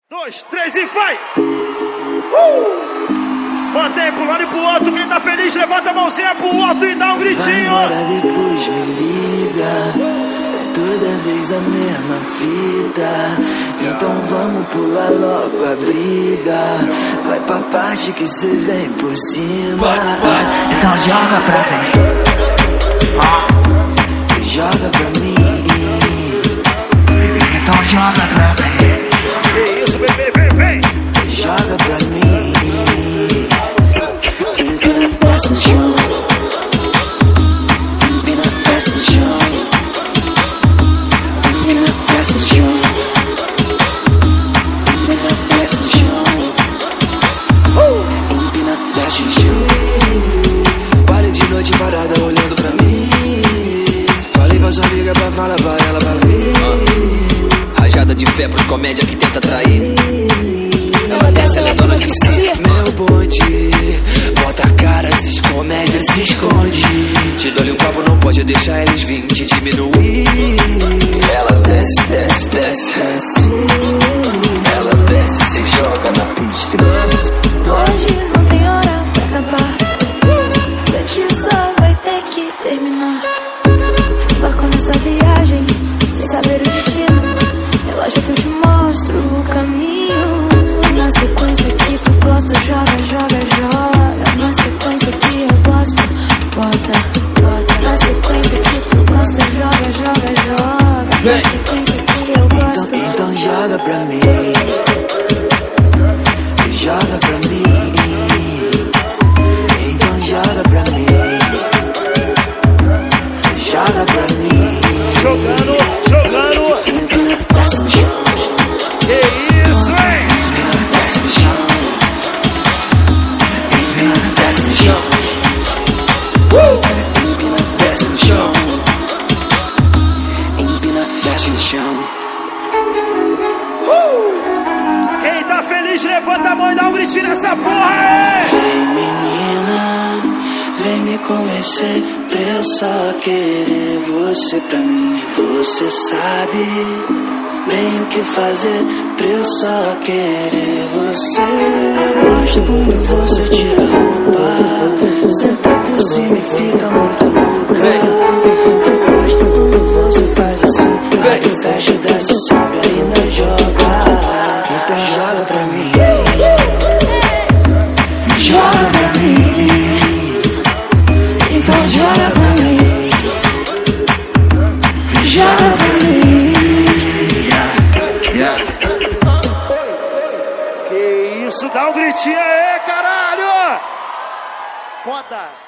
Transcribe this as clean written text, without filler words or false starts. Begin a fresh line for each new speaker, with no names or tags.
2, 3 e vai! Mantém pro lado e pro outro, quem tá feliz levanta a mãozinha pro outro e dá um gritinho.
Vai embora, depois me liga, é toda vez a mesma fita. Então vamos pular logo a briga. Vai pra parte que cê vem por cima. Então joga pra mim, joga pra mim. Então joga pra mim.
Que isso, bebê, vem!
Joga pra mim. Empina, desce no chão. Empina, desce no chão. Empina, desce no chão. Empina, desce no chão. Empina, desce no chão. Pare de noite parada olhando pra mim. Falei pra sua amiga pra falar pra ela pra vir.
Rajada de fé pros comédia que tenta atrair. Ela desce, ela é dona de si.
Meu bonde, bota a cara, esses comédias se esconde.
Te dou-lhe um copo, não pode deixar eles vir te diminuir. Ela desce, desce, desce, desce. Ela desce, se joga na pista.
Hoje não tem hora pra acabar. Sete só vai ter que terminar. Embarcou nessa viagem sem saber o destino. Relaxa que eu te mostro o caminho. Na sequência que tu gosta, joga, joga, joga. Na sequência que eu gosto, bota, bota. Na sequência que tu gosta, joga, joga, joga. Na sequência que eu gosto.
Então joga pra mim. Joga pra mim. Então joga pra mim. Joga pra mim.
Jogando, jogando.
Desce no chão.
Que isso, hein?
Desce no chão. Desce no chão. Empina, desce no chão. Empina, desce no chão.
Quem tá feliz levanta a mão e dá um gritinho nessa porra, hein?
Vem menina, vem me convencer pra eu só querer você pra mim. Você sabe bem o que fazer pra eu só querer você. Gosto quando você tira a roupa, senta por cima e fica muito louca. Gosto quando você faz assim, abre, fecha, desce, sobe, ainda joga. Então joga pra mim. Joga pra mim. Então joga pra mim. Joga pra mim.
Que isso, dá um gritinho aí, caralho! Foda!